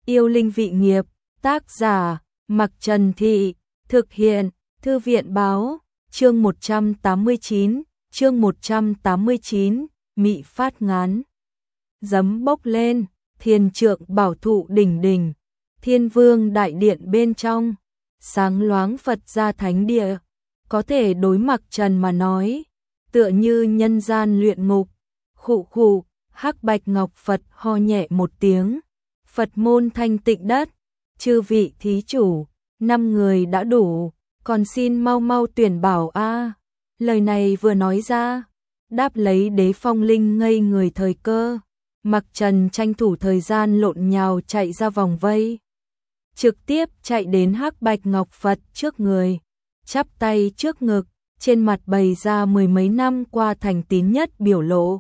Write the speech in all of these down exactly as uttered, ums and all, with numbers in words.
Yêu linh vị nghiệp, tác giả, Mặc Trần Thị, thực hiện, Thư viện báo, chương một trăm tám mươi chín, chương một trăm tám mươi chín, mị phát ngán. Giấm bốc lên, thiền trượng bảo thụ đỉnh đỉnh, thiên vương đại điện bên trong, sáng loáng Phật gia thánh địa, có thể đối Mặc Trần mà nói, tựa như nhân gian luyện ngục. Khụ khụ, Hắc Bạch Ngọc Phật ho nhẹ một tiếng, Phật môn thanh tịnh đất, chư vị thí chủ, năm người đã đủ, còn xin mau mau tuyển bảo a. Lời này vừa nói ra, đáp lấy Đế Phong Linh ngây người thời cơ, Mặc Trần tranh thủ thời gian lộn nhào chạy ra vòng vây, trực tiếp chạy đến Hắc Bạch Ngọc Phật trước người, chắp tay trước ngực, trên mặt bày ra mười mấy năm qua thành tín nhất biểu lộ.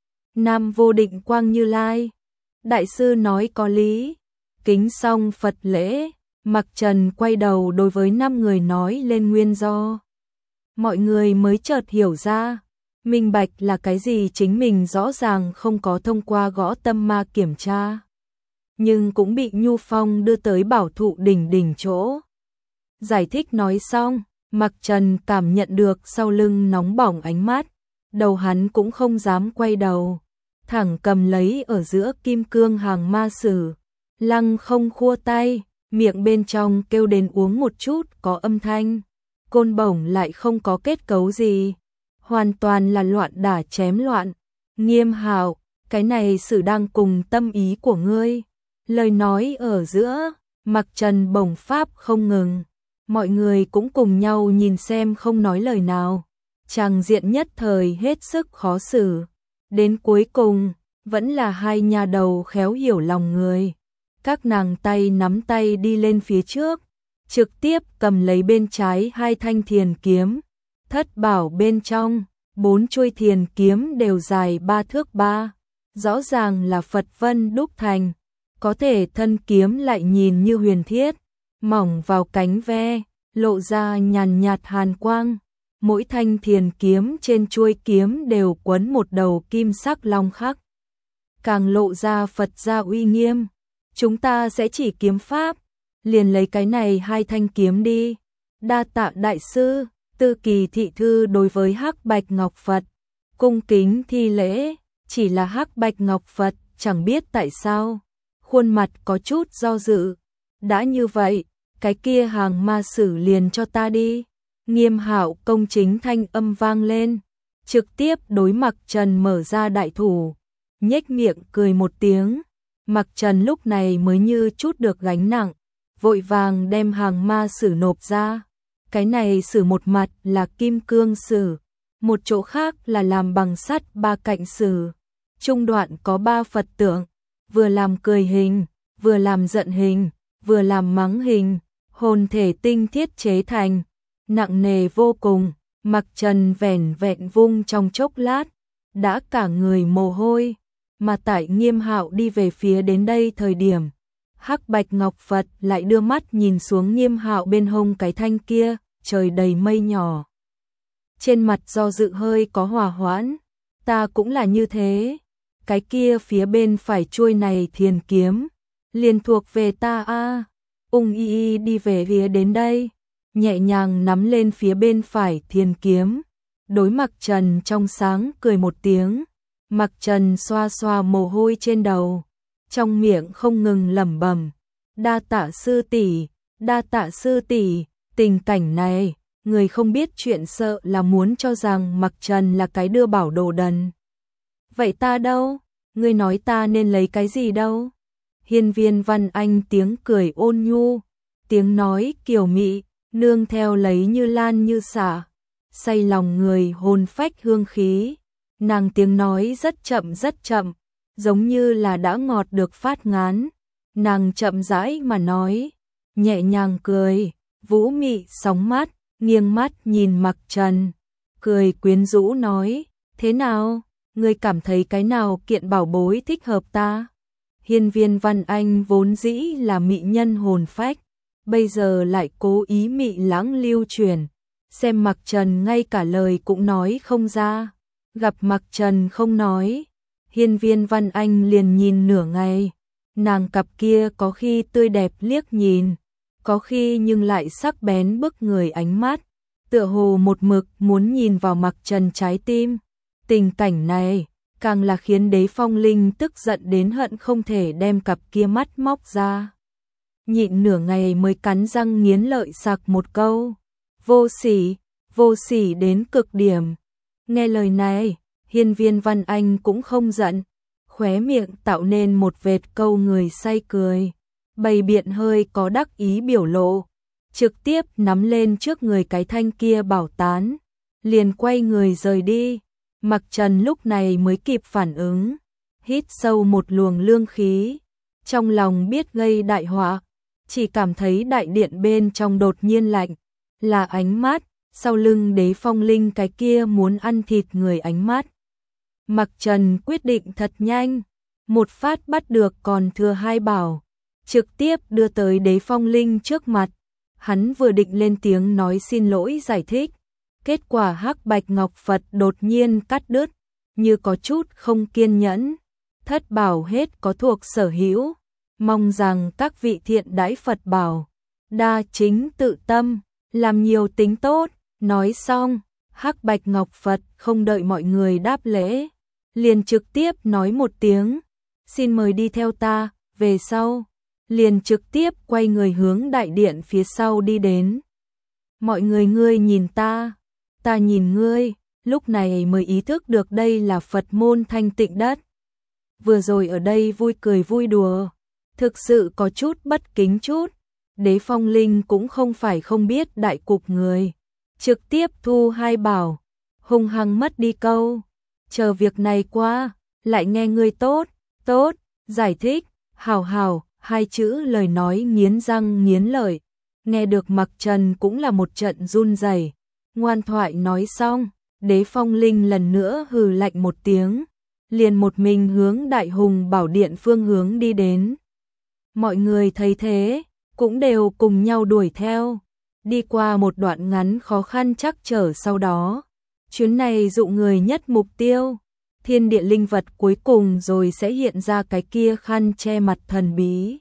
Nam Vô Định Quang Như Lai, đại sư nói có lý. Kính xong Phật lễ, Mặc Trần quay đầu đối với năm người nói lên nguyên do. Mọi người mới chợt hiểu ra, minh bạch là cái gì chính mình rõ ràng không có thông qua gõ tâm ma kiểm tra, nhưng cũng bị Nhu Phong đưa tới bảo thụ đỉnh đỉnh chỗ. Giải thích nói xong, Mặc Trần cảm nhận được sau lưng nóng bỏng ánh mắt, đầu hắn cũng không dám quay đầu, thẳng cầm lấy ở giữa kim cương hàng ma sử, lăng không khua tay, miệng bên trong kêu đến uống một chút có âm thanh, côn bổng lại không có kết cấu gì, hoàn toàn là loạn đả chém loạn. Nghiêm Hạo, cái này sử đang cùng tâm ý của ngươi. Lời nói ở giữa, Mặc Trần bổng pháp không ngừng, mọi người cũng cùng nhau nhìn xem không nói lời nào, tràng diện nhất thời hết sức khó xử. Đến cuối cùng, vẫn là hai nhà đầu khéo hiểu lòng người. Các nàng tay nắm tay đi lên phía trước, trực tiếp cầm lấy bên trái hai thanh thiền kiếm. Thất bảo bên trong, bốn chuôi thiền kiếm đều dài ba thước ba, rõ ràng là Phật vân đúc thành, có thể thân kiếm lại nhìn như huyền thiết, mỏng vào cánh ve, lộ ra nhàn nhạt hàn quang. Mỗi thanh thiền kiếm trên chuôi kiếm đều quấn một đầu kim sắc long khắc, càng lộ ra Phật gia uy nghiêm. Chúng ta sẽ chỉ kiếm pháp, liền lấy cái này hai thanh kiếm đi. Đa tạ đại sư. Tư Kỳ thị thư đối với Hắc Bạch Ngọc Phật cung kính thi lễ, chỉ là Hắc Bạch Ngọc Phật chẳng biết tại sao, khuôn mặt có chút do dự. Đã như vậy, cái kia hàng ma sử liền cho ta đi. Nghiêm Hạo công chính thanh âm vang lên, trực tiếp đối Mặc Trần mở ra đại thủ, nhếch miệng cười một tiếng. Mặc Trần lúc này mới như chút được gánh nặng, vội vàng đem hàng ma sử nộp ra. Cái này sử một mặt là kim cương sử, một chỗ khác là làm bằng sắt ba cạnh sử. Trung đoạn có ba Phật tượng, vừa làm cười hình, vừa làm giận hình, vừa làm mắng hình, hồn thể tinh thiết chế thành, nặng nề vô cùng. Mặc Trần vẻn vẹn vung trong chốc lát, đã cả người mồ hôi. Mà tại Nghiêm Hạo đi về phía đến đây thời điểm, Hắc Bạch Ngọc Phật lại đưa mắt nhìn xuống Nghiêm Hạo bên hông cái thanh kia, trời đầy mây nhỏ. Trên mặt do dự hơi có hòa hoãn, ta cũng là như thế, cái kia phía bên phải chuôi này thiền kiếm, liền thuộc về ta a. Ung y y đi về phía đến đây, nhẹ nhàng nắm lên phía bên phải thiền kiếm, đối Mặc Trần trong sáng cười một tiếng. Mặc Trần xoa xoa mồ hôi trên đầu, trong miệng không ngừng lẩm bẩm, đa tạ sư tỷ, đa tạ sư tỷ. Tình cảnh này, người không biết chuyện sợ là muốn cho rằng Mặc Trần là cái đưa bảo đồ đần. Vậy ta đâu? Ngươi nói ta nên lấy cái gì đâu? Hiên Viên Văn Anh tiếng cười ôn nhu, tiếng nói kiều mị, nương theo lấy như lan như xả, say lòng người hồn phách hương khí. Nàng tiếng nói rất chậm rất chậm, giống như là đã ngọt được phát ngán. Nàng chậm rãi mà nói, nhẹ nhàng cười, vũ mị sóng mắt, nghiêng mắt nhìn Mặc Trần, cười quyến rũ nói, thế nào, ngươi cảm thấy cái nào kiện bảo bối thích hợp ta? Hiên Viên Văn Anh vốn dĩ là mị nhân hồn phách, bây giờ lại cố ý mị lãng lưu truyền, xem Mặc Trần ngay cả lời cũng nói không ra. Gặp Mặc Trần không nói, Hiên Viên Văn Anh liền nhìn nửa ngày, Nàng cặp kia có khi tươi đẹp liếc nhìn, có khi nhưng lại sắc bén bức người ánh mắt, tựa hồ một mực muốn nhìn vào Mặc Trần trái tim. Tình cảnh này càng là khiến Đế Phong Linh tức giận đến hận không thể đem cặp kia mắt móc ra. Nhịn nửa ngày mới cắn răng nghiến lợi sặc một câu, vô sỉ, vô sỉ đến cực điểm. Nghe lời này, Hiên Viên Văn Anh cũng không giận, khóe miệng tạo nên một vệt câu người say cười, bày biện hơi có đắc ý biểu lộ, trực tiếp nắm lên trước người cái thanh kia bảo tán, liền quay người rời đi. Mặc Trần lúc này mới kịp phản ứng, hít sâu một luồng lương khí, trong lòng biết gây đại họa, chỉ cảm thấy đại điện bên trong đột nhiên lạnh, là ánh mắt, sau lưng Đế Phong Linh cái kia muốn ăn thịt người ánh mắt. Mặc Trần quyết định thật nhanh, một phát bắt được còn thừa hai bảo, trực tiếp đưa tới Đế Phong Linh trước mặt. Hắn vừa định lên tiếng nói xin lỗi giải thích, kết quả Hắc Bạch Ngọc Phật đột nhiên cắt đứt, như có chút không kiên nhẫn. Thất bảo hết có thuộc sở hữu, mong rằng các vị thiện đãi Phật bảo, đa chính tự tâm, làm nhiều tính tốt. Nói xong, Hắc Bạch Ngọc Phật không đợi mọi người đáp lễ, liền trực tiếp nói một tiếng, xin mời đi theo ta, về sau, liền trực tiếp quay người hướng đại điện phía sau đi đến. Mọi người ngươi nhìn ta, ta nhìn ngươi, lúc này mới ý thức được đây là Phật môn thanh tịnh đất. Vừa rồi ở đây vui cười vui đùa, thực sự có chút bất kính chút. Đế Phong Linh cũng không phải không biết đại cục người, trực tiếp thu hai bảo, hung hăng mất đi câu, chờ việc này qua, lại nghe ngươi tốt, tốt, giải thích, hảo hảo, hai chữ lời nói nghiến răng nghiến lợi, nghe được Mặc Trần cũng là một trận run rẩy. Ngoan thoại nói xong, Đế Phong Linh lần nữa hừ lạnh một tiếng, liền một mình hướng Đại Hùng Bảo Điện phương hướng đi đến. Mọi người thấy thế, cũng đều cùng nhau đuổi theo, đi qua một đoạn ngắn khó khăn trắc trở. Sau đó, chuyến này dụ người nhất mục tiêu, thiên địa linh vật cuối cùng rồi sẽ hiện ra cái kia khăn che mặt thần bí.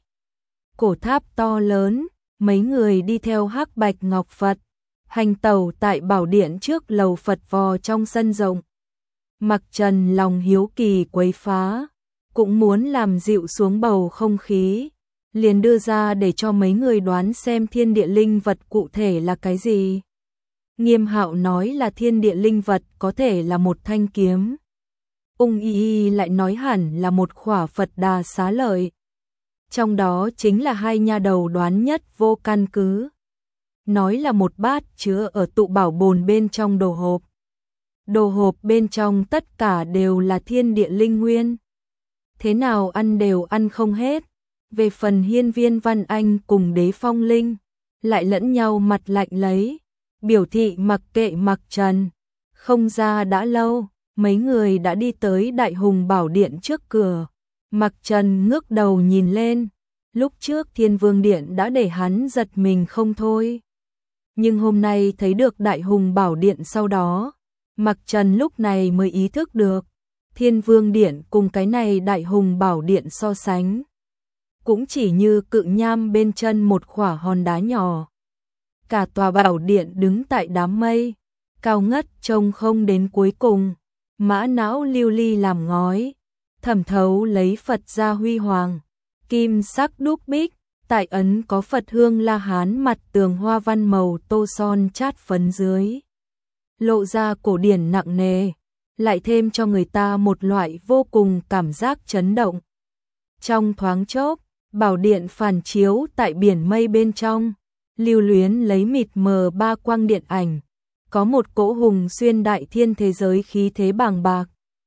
Cổ tháp to lớn, mấy người đi theo Hắc Bạch Ngọc Phật, hành tẩu tại bảo điện trước lầu Phật vò trong sân rộng. Mặc Trần lòng hiếu kỳ quấy phá, cũng muốn làm dịu xuống bầu không khí, liền đưa ra để cho mấy người đoán xem thiên địa linh vật cụ thể là cái gì. Nghiêm Hạo nói là thiên địa linh vật có thể là một thanh kiếm. Ung Y Y lại nói hẳn là một khỏa Phật Đà xá lợi. Trong đó chính là hai nha đầu đoán nhất vô căn cứ. Nói là một bát chứa ở tụ bảo bồn bên trong đồ hộp. Đồ hộp bên trong tất cả đều là thiên địa linh nguyên. Thế nào ăn đều ăn không hết. Về phần Hiên Viên Văn Anh cùng Đế Phong Linh, lại lẫn nhau mặt lạnh lấy, biểu thị mặc kệ Mặc Trần. Không ra đã lâu, mấy người đã đi tới Đại Hùng Bảo Điện trước cửa. Mặc Trần ngước đầu nhìn lên, lúc trước Thiên Vương Điện đã để hắn giật mình không thôi. Nhưng hôm nay thấy được Đại Hùng Bảo Điện sau đó, Mặc Trần lúc này mới ý thức được, Thiên Vương Điện cùng cái này Đại Hùng Bảo Điện so sánh, cũng chỉ như cự nham bên chân một khỏa hòn đá nhỏ. Cả tòa bảo điện đứng tại đám mây, cao ngất trông không đến cuối cùng, mã não lưu ly làm ngói, thẩm thấu lấy Phật gia huy hoàng, kim sắc đúc bích, tại ấn có Phật hương La Hán mặt tường hoa văn màu tô son chát phấn dưới. Lộ ra cổ điển nặng nề, lại thêm cho người ta một loại vô cùng cảm giác chấn động. Trong thoáng chốc, bảo điện phản chiếu tại biển mây bên trong, lưu luyến lấy mịt mờ ba quang điện ảnh, có một cỗ hùng xuyên đại thiên thế giới khí thế bàng bạc.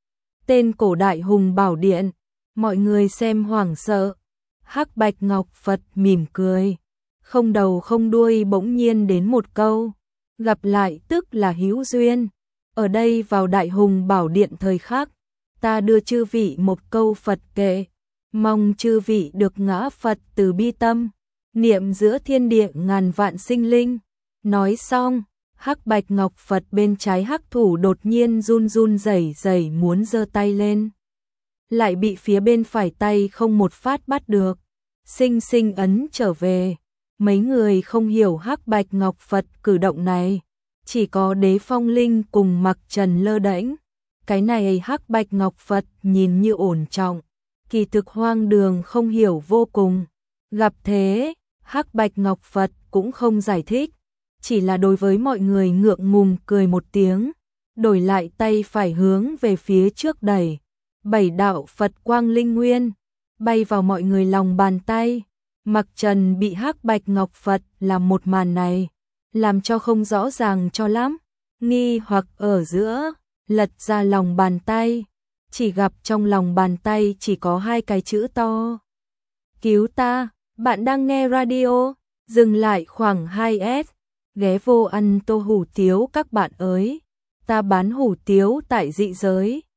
Tên cổ Đại Hùng Bảo Điện, mọi người xem hoảng sợ. Hắc Bạch Ngọc Phật mỉm cười, không đầu không đuôi bỗng nhiên đến một câu, gặp lại tức là hữu duyên. Ở đây vào Đại Hùng Bảo Điện thời khắc, ta đưa chư vị một câu Phật kệ, mong chư vị được ngã Phật từ bi tâm, niệm giữa thiên địa ngàn vạn sinh linh. Nói xong, Hắc Bạch Ngọc Phật bên trái hắc thủ đột nhiên run run rẩy rẩy muốn giơ tay lên. lại bị phía bên phải tay không một phát bắt được, sinh sinh ấn trở về. Mấy người không hiểu Hắc Bạch Ngọc Phật cử động này, chỉ có Đế Phong Linh cùng Mặc Trần lơ đễnh. Cái này Hắc Bạch Ngọc Phật nhìn như ổn trọng, kỳ thực hoang đường không hiểu vô cùng. Gặp thế, Hắc Bạch Ngọc Phật cũng không giải thích, chỉ là đối với mọi người ngượng ngùng cười một tiếng, đổi lại tay phải hướng về phía trước đẩy. Bảy đạo Phật quang linh nguyên bay vào mọi người lòng bàn tay. Mặc Trần bị Hắc Bạch Ngọc Phật làm một màn này, làm cho không rõ ràng cho lắm, nghi hoặc ở giữa, lật ra lòng bàn tay, chỉ gặp trong lòng bàn tay chỉ có hai cái chữ to. Cứu ta, bạn đang nghe radio, dừng lại khoảng hai S, ghé vô ăn tô hủ tiếu các bạn ơi, ta bán hủ tiếu tại dị giới.